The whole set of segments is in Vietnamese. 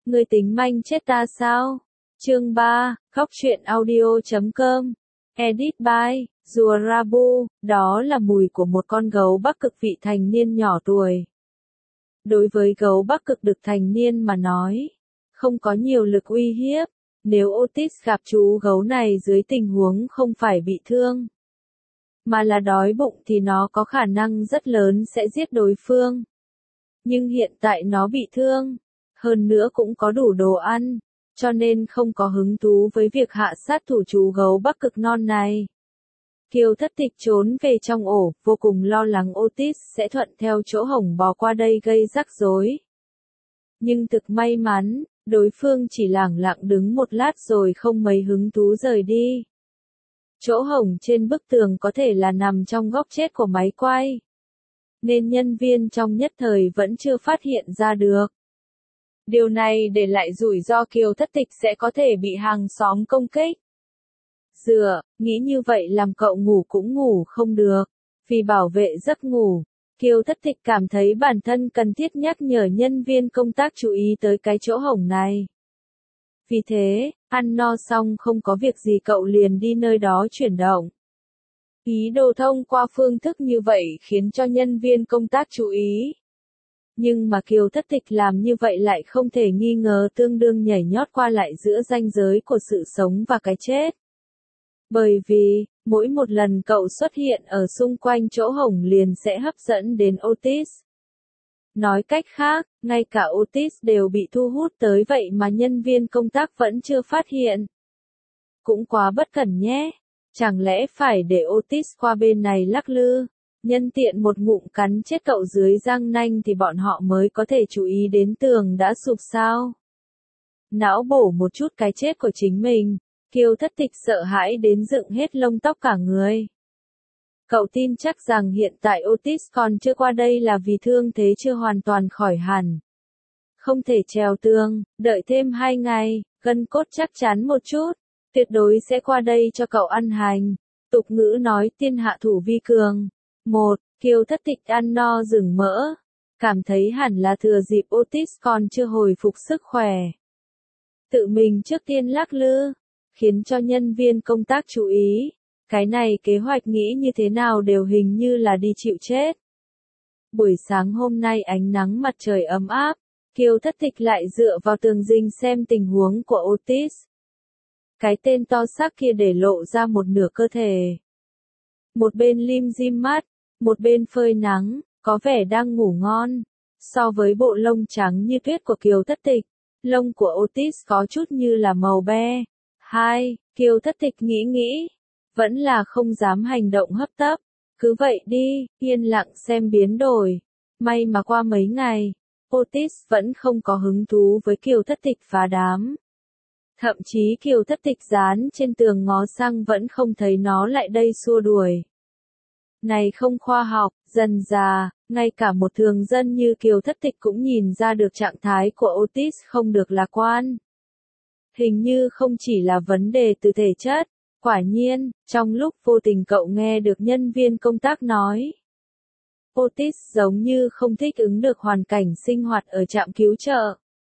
Ngươi tính manh chết ta sao? Chương 3, khóc truyện audio.com. Edit by Rùa Rabu. Đó là mùi của một con gấu Bắc Cực vị thành niên nhỏ tuổi. Đối với gấu Bắc Cực được thành niên mà nói, không có nhiều lực uy hiếp. Nếu Otis gặp chú gấu này dưới tình huống không phải bị thương, mà là đói bụng thì nó có khả năng rất lớn sẽ giết đối phương. Nhưng hiện tại nó bị thương, hơn nữa cũng có đủ đồ ăn, cho nên không có hứng thú với việc hạ sát thủ chú gấu Bắc Cực non này. Kiều Thất Tịch trốn về trong ổ, vô cùng lo lắng Otis sẽ thuận theo chỗ hổng bò qua đây gây rắc rối. Nhưng thực may mắn, đối phương chỉ lẳng lặng đứng một lát rồi không mấy hứng thú rời đi. Chỗ hổng trên bức tường có thể là nằm trong góc chết của máy quay, nên nhân viên trong nhất thời vẫn chưa phát hiện ra được. Điều này để lại rủi ro Kiều Thất Tịch sẽ có thể bị hàng xóm công kích. Nghĩ như vậy làm cậu ngủ cũng ngủ không được. Vì bảo vệ giấc ngủ, Kiều Thất Tịch cảm thấy bản thân cần thiết nhắc nhở nhân viên công tác chú ý tới cái chỗ hổng này. Vì thế, ăn no xong không có việc gì cậu liền đi nơi đó chuyển động. Ý đồ thông qua phương thức như vậy khiến cho nhân viên công tác chú ý. Nhưng mà Kiều Thất Tịch làm như vậy lại không thể nghi ngờ tương đương nhảy nhót qua lại giữa ranh giới của sự sống và cái chết. Bởi vì, mỗi một lần cậu xuất hiện ở xung quanh chỗ hổng liền sẽ hấp dẫn đến Otis. Nói cách khác, ngay cả Otis đều bị thu hút tới vậy mà nhân viên công tác vẫn chưa phát hiện. Cũng quá bất cẩn nhé. Chẳng lẽ phải để Otis qua bên này lắc lư, nhân tiện một ngụm cắn chết cậu dưới răng nanh thì bọn họ mới có thể chú ý đến tường đã sụp sao? Não bổ một chút cái chết của chính mình, Kiều Thất Tịch sợ hãi đến dựng hết lông tóc cả người. Cậu tin chắc rằng hiện tại Otis còn chưa qua đây là vì thương thế chưa hoàn toàn khỏi hẳn. Không thể trèo tường, đợi thêm 2 ngày, gân cốt chắc chắn một chút, tuyệt đối sẽ qua đây cho cậu ăn hành. Tục ngữ nói tiên hạ thủ vi cường. Kiều Thất Tịch ăn no rừng mỡ, cảm thấy hẳn là thừa dịp Otis còn chưa hồi phục sức khỏe. Tự mình trước tiên lắc lư, khiến cho nhân viên công tác chú ý. Cái này kế hoạch nghĩ như thế nào đều hình như là đi chịu chết. Buổi sáng hôm nay ánh nắng mặt trời ấm áp, Kiều Thất Tịch lại dựa vào tường rinh xem tình huống của Otis. Cái tên to xác kia để lộ ra một nửa cơ thể. Một bên lim dim mắt, một bên phơi nắng, có vẻ đang ngủ ngon. So với bộ lông trắng như tuyết của Kiều Thất Tịch, lông của Otis có chút như là màu be. Kiều Thất Tịch nghĩ, vẫn là không dám hành động hấp tấp. Cứ vậy đi, yên lặng xem biến đổi. May mà qua mấy ngày, Otis vẫn không có hứng thú với Kiều Thất Tịch phá đám. Thậm chí Kiều Thất Tịch dán trên tường ngó sang vẫn không thấy nó lại đây xua đuổi. Này không khoa học, dần dà, ngay cả một thường dân như Kiều Thất Tịch cũng nhìn ra được trạng thái của Otis không được lạc quan. Hình như không chỉ là vấn đề từ thể chất. Quả nhiên, trong lúc vô tình cậu nghe được nhân viên công tác nói, Otis giống như không thích ứng được hoàn cảnh sinh hoạt ở trạm cứu trợ.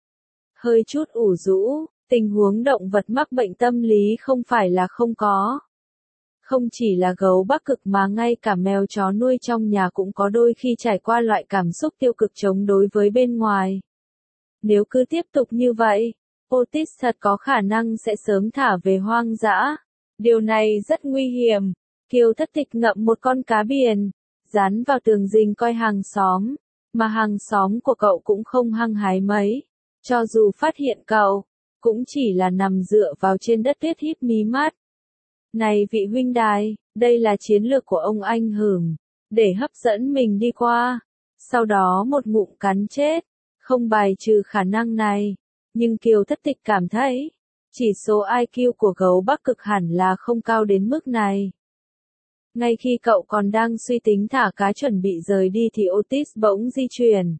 Hơi chút ủ rũ, tình huống động vật mắc bệnh tâm lý không phải là không có. Không chỉ là gấu Bắc Cực mà ngay cả mèo chó nuôi trong nhà cũng có đôi khi trải qua loại cảm xúc tiêu cực chống đối với bên ngoài. Nếu cứ tiếp tục như vậy, Otis thật có khả năng sẽ sớm thả về hoang dã. Điều này rất nguy hiểm. Kiều Thất Tịch ngậm một con cá biển, dán vào tường rình coi hàng xóm, mà hàng xóm của cậu cũng không hăng hái mấy. Cho dù phát hiện cậu, cũng chỉ là nằm dựa vào trên đất tuyết híp mí mắt. Này vị huynh đài, đây là chiến lược của ông anh hửm, để hấp dẫn mình đi qua, sau đó một ngụm cắn chết, không bài trừ khả năng này. Nhưng Kiều Thất Tịch cảm thấy, chỉ số IQ của gấu Bắc Cực hẳn là không cao đến mức này. Ngay khi cậu còn đang suy tính thả cá chuẩn bị rời đi thì Otis bỗng di chuyển.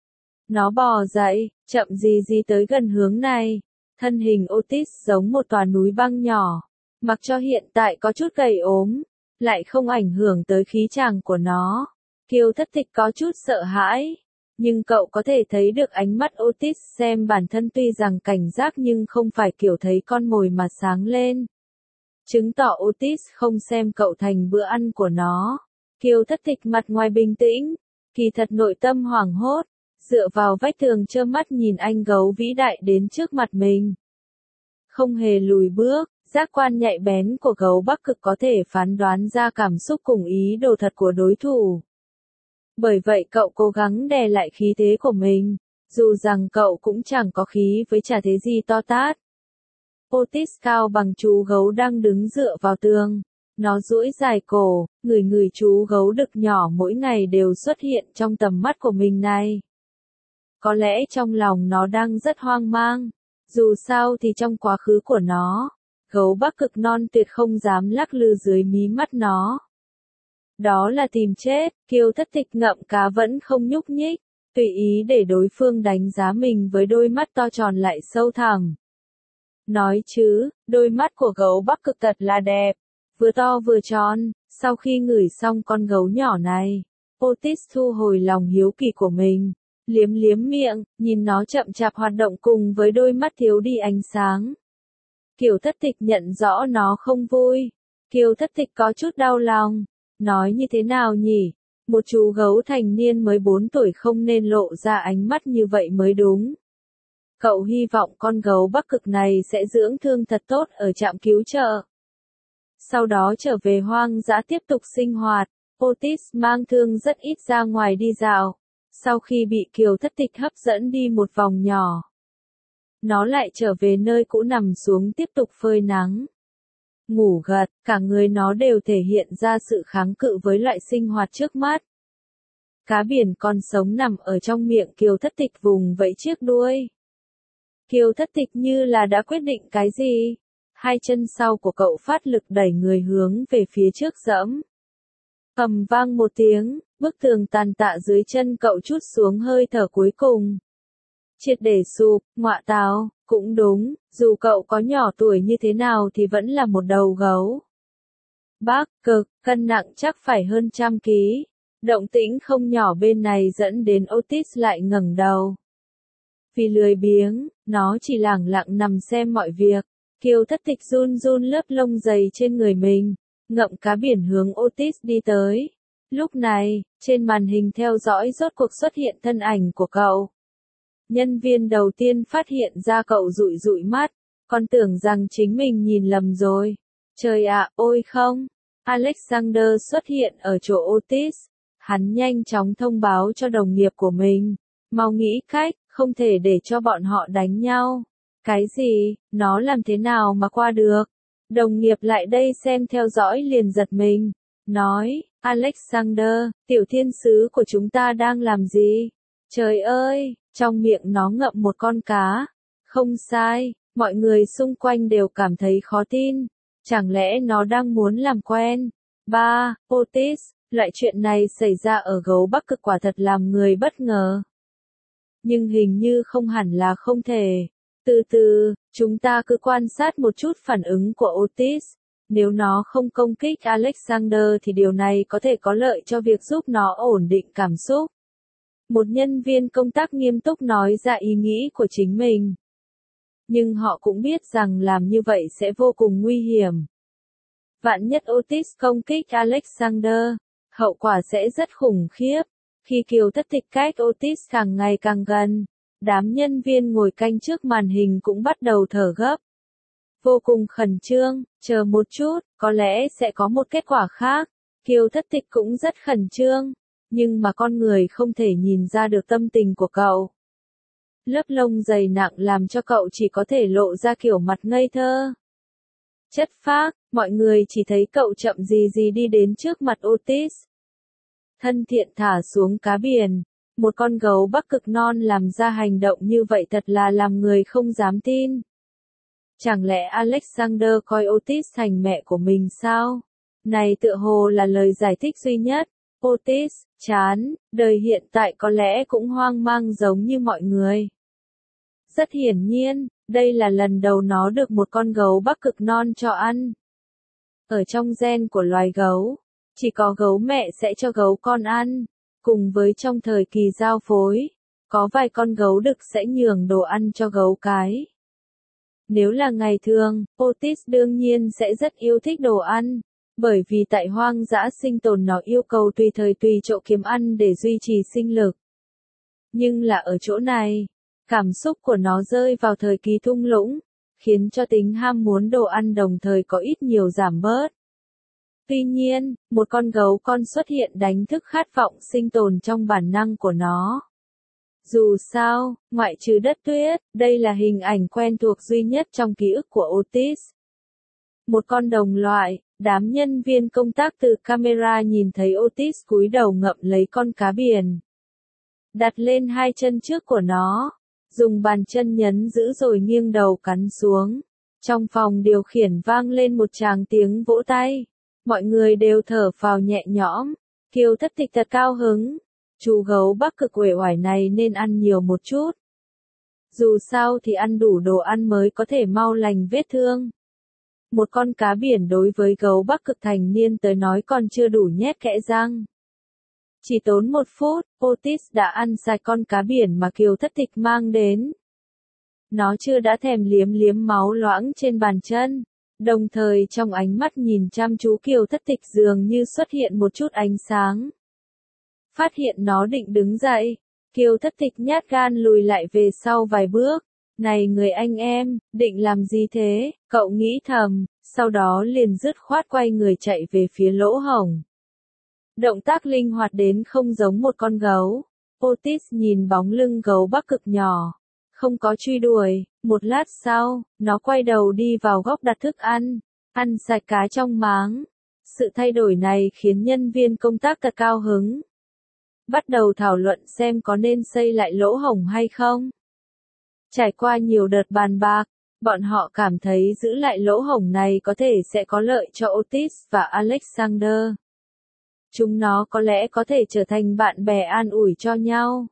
Nó bò dậy, chậm gì tới gần hướng này. Thân hình Otis giống một tòa núi băng nhỏ. Mặc cho hiện tại có chút gầy ốm, lại không ảnh hưởng tới khí chàng của nó. Kiều Thất Tịch có chút sợ hãi. Nhưng cậu có thể thấy được ánh mắt Otis xem bản thân tuy rằng cảnh giác nhưng không phải kiểu thấy con mồi mà sáng lên. Chứng tỏ Otis không xem cậu thành bữa ăn của nó. Kiều Thất Tịch mặt ngoài bình tĩnh, kỳ thật nội tâm hoảng hốt, dựa vào vách tường trơ mắt nhìn anh gấu vĩ đại đến trước mặt mình. Không hề lùi bước, giác quan nhạy bén của gấu Bắc Cực có thể phán đoán ra cảm xúc cùng ý đồ thật của đối thủ. Bởi vậy cậu cố gắng đè lại khí thế của mình, dù rằng cậu cũng chẳng có khí với chả thế gì to tát. Otis cao bằng chú gấu đang đứng dựa vào tường. Nó duỗi dài cổ, người chú gấu đực nhỏ mỗi ngày đều xuất hiện trong tầm mắt của mình này. Có lẽ trong lòng nó đang rất hoang mang. Dù sao thì trong quá khứ của nó, gấu Bắc Cực non tuyệt không dám lắc lư dưới mí mắt nó. Đó là tìm chết, Kiều Thất Tịch ngậm cá vẫn không nhúc nhích, tùy ý để đối phương đánh giá mình với đôi mắt to tròn lại sâu thẳm. Nói chứ, đôi mắt của gấu Bắc Cực thật là đẹp, vừa to vừa tròn. Sau khi ngửi xong con gấu nhỏ này, Otis thu hồi lòng hiếu kỳ của mình, liếm liếm miệng, nhìn nó chậm chạp hoạt động cùng với đôi mắt thiếu đi ánh sáng. Kiều Thất Tịch nhận rõ nó không vui. Kiều Thất Tịch có chút đau lòng. Nói như thế nào nhỉ? Một chú gấu thành niên mới 4 tuổi không nên lộ ra ánh mắt như vậy mới đúng. Cậu hy vọng con gấu Bắc Cực này sẽ dưỡng thương thật tốt ở trạm cứu trợ. Sau đó trở về hoang dã tiếp tục sinh hoạt. Otis mang thương rất ít ra ngoài đi dạo. Sau khi bị Kiều Thất Tịch hấp dẫn đi một vòng nhỏ, nó lại trở về nơi cũ nằm xuống tiếp tục phơi nắng. Ngủ gật, cả người nó đều thể hiện ra sự kháng cự với loại sinh hoạt trước mắt. Cá biển còn sống nằm ở trong miệng Kiều Thất Tịch vùng vẫy chiếc đuôi. Kiều Thất Tịch như là đã quyết định cái gì. Hai chân sau của cậu phát lực đẩy người hướng về phía trước dẫm. Ầm vang một tiếng, bức tường tàn tạ dưới chân cậu trút xuống hơi thở cuối cùng. Triệt để sụp, ngọa tào, cũng đúng, dù cậu có nhỏ tuổi như thế nào thì vẫn là một đầu gấu. Bắc Cực, cân nặng chắc phải hơn 100 ký. Động tĩnh không nhỏ bên này dẫn đến Otis lại ngẩng đầu. Vì lười biếng, nó chỉ lẳng lặng nằm xem mọi việc. Kiều Thất Tịch run run lớp lông dày trên người mình, ngậm cá biển hướng Otis đi tới. Lúc này, trên màn hình theo dõi rốt cuộc xuất hiện thân ảnh của cậu. Nhân viên đầu tiên phát hiện ra cậu dụi dụi mắt, còn tưởng rằng chính mình nhìn lầm rồi. Trời ạ, ôi không! Alexander xuất hiện ở chỗ Otis. Hắn nhanh chóng thông báo cho đồng nghiệp của mình. Mau nghĩ cách, không thể để cho bọn họ đánh nhau. Cái gì, nó làm thế nào mà qua được? Đồng nghiệp lại đây xem theo dõi liền giật mình. Nói, Alexander, tiểu thiên sứ của chúng ta đang làm gì? Trời ơi, trong miệng nó ngậm một con cá. Không sai, mọi người xung quanh đều cảm thấy khó tin. Chẳng lẽ nó đang muốn làm quen? Otis, loại chuyện này xảy ra ở gấu Bắc Cực quả thật làm người bất ngờ. Nhưng hình như không hẳn là không thể. Từ từ, chúng ta cứ quan sát một chút phản ứng của Otis. Nếu nó không công kích Alexander thì điều này có thể có lợi cho việc giúp nó ổn định cảm xúc. Một nhân viên công tác nghiêm túc nói ra ý nghĩ của chính mình. Nhưng họ cũng biết rằng làm như vậy sẽ vô cùng nguy hiểm. Vạn nhất Otis công kích Alexander, hậu quả sẽ rất khủng khiếp. Khi Kiều Thất Tịch cách Otis càng ngày càng gần, đám nhân viên ngồi canh trước màn hình cũng bắt đầu thở gấp. Vô cùng khẩn trương, chờ một chút, có lẽ sẽ có một kết quả khác. Kiều Thất Tịch cũng rất khẩn trương, nhưng mà con người không thể nhìn ra được tâm tình của cậu. Lớp lông dày nặng làm cho cậu chỉ có thể lộ ra kiểu mặt ngây thơ. Chất phác, mọi người chỉ thấy cậu chậm gì đi đến trước mặt Otis. Thân thiện thả xuống cá biển. Một con gấu Bắc Cực non làm ra hành động như vậy thật là làm người không dám tin. Chẳng lẽ Alexander coi Otis thành mẹ của mình sao? Này tựa hồ là lời giải thích duy nhất. Otis, chán, đời hiện tại có lẽ cũng hoang mang giống như mọi người. Rất hiển nhiên, đây là lần đầu nó được một con gấu Bắc Cực non cho ăn. Ở trong gen của loài gấu, chỉ có gấu mẹ sẽ cho gấu con ăn. Cùng với trong thời kỳ giao phối, có vài con gấu đực sẽ nhường đồ ăn cho gấu cái. Nếu là ngày thường, Otis đương nhiên sẽ rất yêu thích đồ ăn, bởi vì tại hoang dã sinh tồn nó yêu cầu tùy thời tùy chỗ kiếm ăn để duy trì sinh lực. Nhưng là ở chỗ này, cảm xúc của nó rơi vào thời kỳ thung lũng, khiến cho tính ham muốn đồ ăn đồng thời có ít nhiều giảm bớt. Tuy nhiên, một con gấu con xuất hiện đánh thức khát vọng sinh tồn trong bản năng của nó. Dù sao, ngoại trừ đất tuyết, đây là hình ảnh quen thuộc duy nhất trong ký ức của Otis. Một con đồng loại, đám nhân viên công tác từ camera nhìn thấy Otis cúi đầu ngậm lấy con cá biển. Đặt lên hai chân trước của nó, dùng bàn chân nhấn giữ rồi nghiêng đầu cắn xuống. Trong phòng điều khiển vang lên một tràng tiếng vỗ tay. Mọi người đều thở phào nhẹ nhõm. Kiều Thất Tịch thật cao hứng. Chú gấu Bắc Cực uể oải này nên ăn nhiều một chút. Dù sao thì ăn đủ đồ ăn mới có thể mau lành vết thương. Một con cá biển đối với gấu Bắc Cực thành niên tới nói còn chưa đủ nhét kẽ răng. Chỉ tốn 1 phút, Otis đã ăn sạch con cá biển mà Kiều Thất Tịch mang đến. Nó chưa đã thèm liếm liếm máu loãng trên bàn chân. Đồng thời trong ánh mắt nhìn chăm chú Kiều Thất Tịch dường như xuất hiện một chút ánh sáng. Phát hiện nó định đứng dậy, Kiều Thất Tịch nhát gan lùi lại về sau vài bước. Này người anh em, định làm gì thế? Cậu nghĩ thầm, sau đó liền dứt khoát quay người chạy về phía lỗ hổng. Động tác linh hoạt đến không giống một con gấu. Otis nhìn bóng lưng gấu Bắc Cực nhỏ. Không có truy đuổi, một lát sau, nó quay đầu đi vào góc đặt thức ăn. Ăn sạch cá trong máng. Sự thay đổi này khiến nhân viên công tác thật cao hứng. Bắt đầu thảo luận xem có nên xây lại lỗ hổng hay không. Trải qua nhiều đợt bàn bạc, bọn họ cảm thấy giữ lại lỗ hổng này có thể sẽ có lợi cho Otis và Alexander. Chúng nó có lẽ có thể trở thành bạn bè an ủi cho nhau.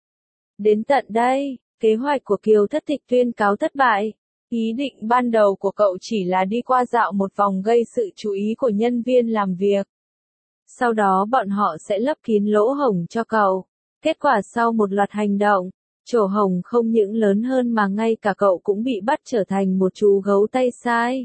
Đến tận đây, kế hoạch của Kiều Thất Tịch tuyên cáo thất bại. Ý định ban đầu của cậu chỉ là đi qua dạo một vòng gây sự chú ý của nhân viên làm việc. Sau đó bọn họ sẽ lấp kín lỗ hổng cho cậu. Kết quả sau một loạt hành động, chỗ hổng không những lớn hơn mà ngay cả cậu cũng bị bắt trở thành một chú gấu tay sai.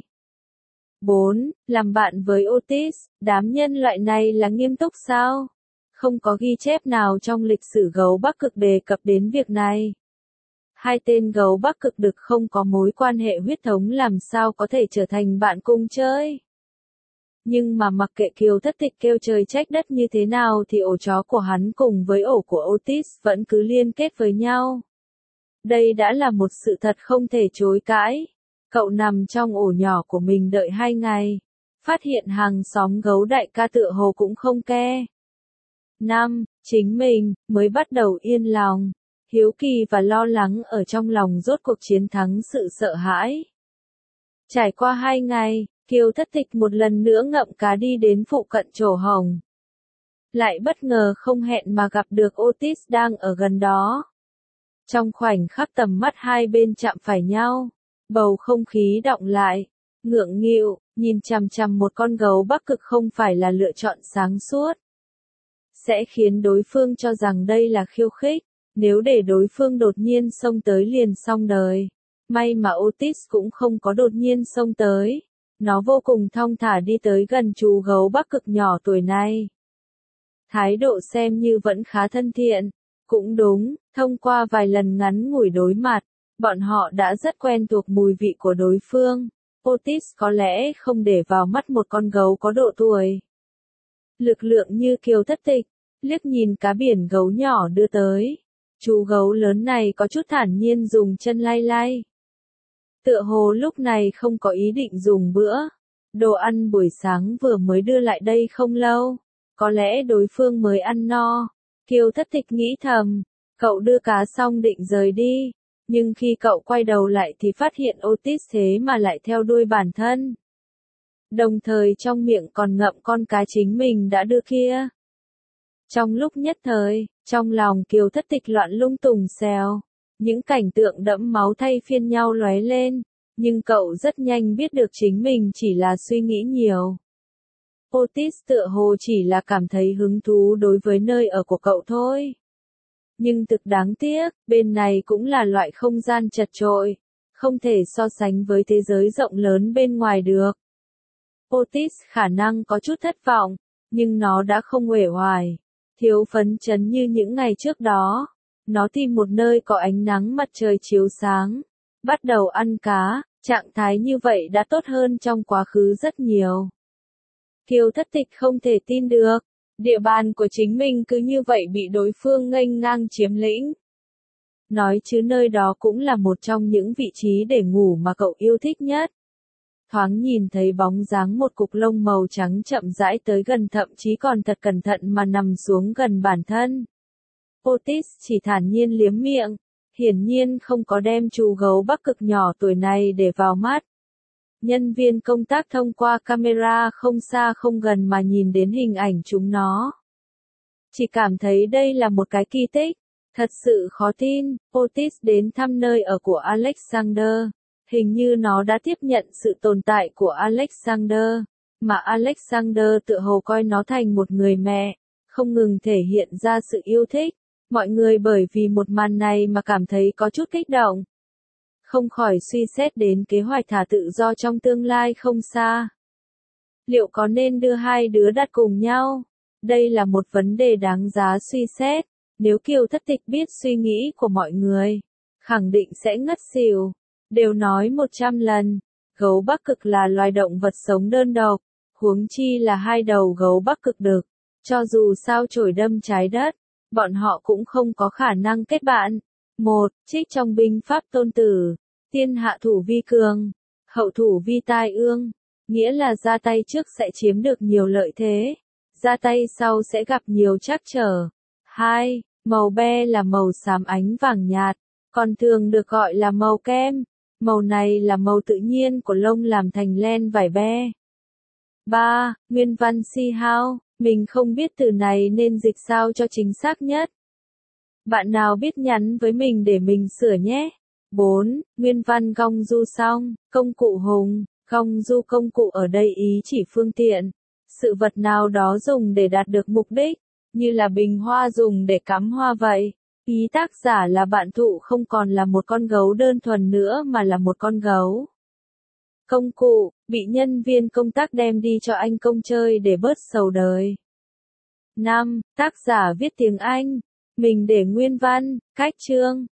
4. Làm bạn với Otis, đám nhân loại này là nghiêm túc sao? Không có ghi chép nào trong lịch sử gấu Bắc Cực đề cập đến việc này. Hai tên gấu Bắc Cực đực không có mối quan hệ huyết thống làm sao có thể trở thành bạn cùng chơi. Nhưng mà mặc kệ Kiều Thất Tịch kêu trời trách đất như thế nào thì ổ chó của hắn cùng với ổ của Otis vẫn cứ liên kết với nhau. Đây đã là một sự thật không thể chối cãi. Cậu nằm trong ổ nhỏ của mình đợi 2 ngày. Phát hiện hàng xóm gấu đại ca tựa hồ cũng không ke. 5. Chính mình mới bắt đầu yên lòng. Hiếu kỳ và lo lắng ở trong lòng rốt cuộc chiến thắng sự sợ hãi. Trải qua 2 ngày, Kiều Thất Tịch một lần nữa ngậm cá đi đến phụ cận chỗ hổng. Lại bất ngờ không hẹn mà gặp được Otis đang ở gần đó. Trong khoảnh khắc tầm mắt hai bên chạm phải nhau, bầu không khí đọng lại, ngượng nghịu, nhìn chằm chằm một con gấu Bắc Cực không phải là lựa chọn sáng suốt. Sẽ khiến đối phương cho rằng đây là khiêu khích, nếu để đối phương đột nhiên xông tới liền xong đời. May mà Otis cũng không có đột nhiên xông tới. Nó vô cùng thong thả đi tới gần chú gấu Bắc Cực nhỏ tuổi này. Thái độ xem như vẫn khá thân thiện. Cũng đúng, thông qua vài lần ngắn ngủi đối mặt, bọn họ đã rất quen thuộc mùi vị của đối phương. Otis có lẽ không để vào mắt một con gấu có độ tuổi. Lực lượng như Kiều Thất Tịch, liếc nhìn cá biển gấu nhỏ đưa tới. Chú gấu lớn này có chút thản nhiên dùng chân lay lay. Tựa hồ lúc này không có ý định dùng bữa. Đồ ăn buổi sáng vừa mới đưa lại đây không lâu. Có lẽ đối phương mới ăn no. Kiều Thất Tịch nghĩ thầm. Cậu đưa cá xong định rời đi. Nhưng khi cậu quay đầu lại thì phát hiện Otis thế mà lại theo đuôi bản thân. Đồng thời trong miệng còn ngậm con cá chính mình đã đưa kia. Trong lúc nhất thời, trong lòng Kiều Thất Tịch loạn lung tùng xèo. Những cảnh tượng đẫm máu thay phiên nhau lóe lên. Nhưng cậu rất nhanh biết được chính mình chỉ là suy nghĩ nhiều. Otis tựa hồ chỉ là cảm thấy hứng thú đối với nơi ở của cậu thôi. Nhưng thực đáng tiếc, bên này cũng là loại không gian chật chội, không thể so sánh với thế giới rộng lớn bên ngoài được. Otis khả năng có chút thất vọng, nhưng nó đã không uể oải, thiếu phấn chấn như những ngày trước đó. Nó tìm một nơi có ánh nắng mặt trời chiếu sáng, bắt đầu ăn cá, trạng thái như vậy đã tốt hơn trong quá khứ rất nhiều. Kiều Thất Tịch không thể tin được, địa bàn của chính mình cứ như vậy bị đối phương nghênh ngang chiếm lĩnh. Nói chứ nơi đó cũng là một trong những vị trí để ngủ mà cậu yêu thích nhất. Thoáng nhìn thấy bóng dáng một cục lông màu trắng chậm rãi tới gần, thậm chí còn thật cẩn thận mà nằm xuống gần bản thân. Otis chỉ thản nhiên liếm miệng, hiển nhiên không có đem chú gấu Bắc Cực nhỏ tuổi này để vào mắt. Nhân viên công tác thông qua camera không xa không gần mà nhìn đến hình ảnh chúng nó. Chỉ cảm thấy đây là một cái kỳ tích, thật sự khó tin. Otis đến thăm nơi ở của Alexander, hình như nó đã tiếp nhận sự tồn tại của Alexander, mà Alexander tựa hồ coi nó thành một người mẹ, không ngừng thể hiện ra sự yêu thích. Mọi người bởi vì một màn này mà cảm thấy có chút kích động. Không khỏi suy xét đến kế hoạch thả tự do trong tương lai không xa. Liệu có nên đưa hai đứa đặt cùng nhau? Đây là một vấn đề đáng giá suy xét. Nếu Kiều Thất Tịch biết suy nghĩ của mọi người, khẳng định sẽ ngất xỉu. Đều nói 100 lần, gấu Bắc Cực là loài động vật sống đơn độc, huống chi là hai đầu gấu Bắc Cực đực. Cho dù sao chổi đâm trái đất, bọn họ cũng không có khả năng kết bạn. Một, trích trong binh pháp Tôn Tử, tiên hạ thủ vi cường, hậu thủ vi tai ương, nghĩa là ra tay trước sẽ chiếm được nhiều lợi thế, ra tay sau sẽ gặp nhiều trắc trở. 2. Màu be là màu xám ánh vàng nhạt, còn thường được gọi là màu kem. Màu này là màu tự nhiên của lông làm thành len vải be. 3. Nguyên văn si hao, mình không biết từ này nên dịch sao cho chính xác nhất. Bạn nào biết nhắn với mình để mình sửa nhé. 4. Nguyên văn gong du song, công cụ hùng, gong du công cụ ở đây ý chỉ phương tiện, sự vật nào đó dùng để đạt được mục đích, như là bình hoa dùng để cắm hoa vậy. Ý tác giả là bạn thụ không còn là một con gấu đơn thuần nữa mà là một con gấu. Công cụ, bị nhân viên công tác đem đi cho anh công chơi để bớt sầu đời. 5. Tác giả viết tiếng Anh. Mình để nguyên văn, cách chương.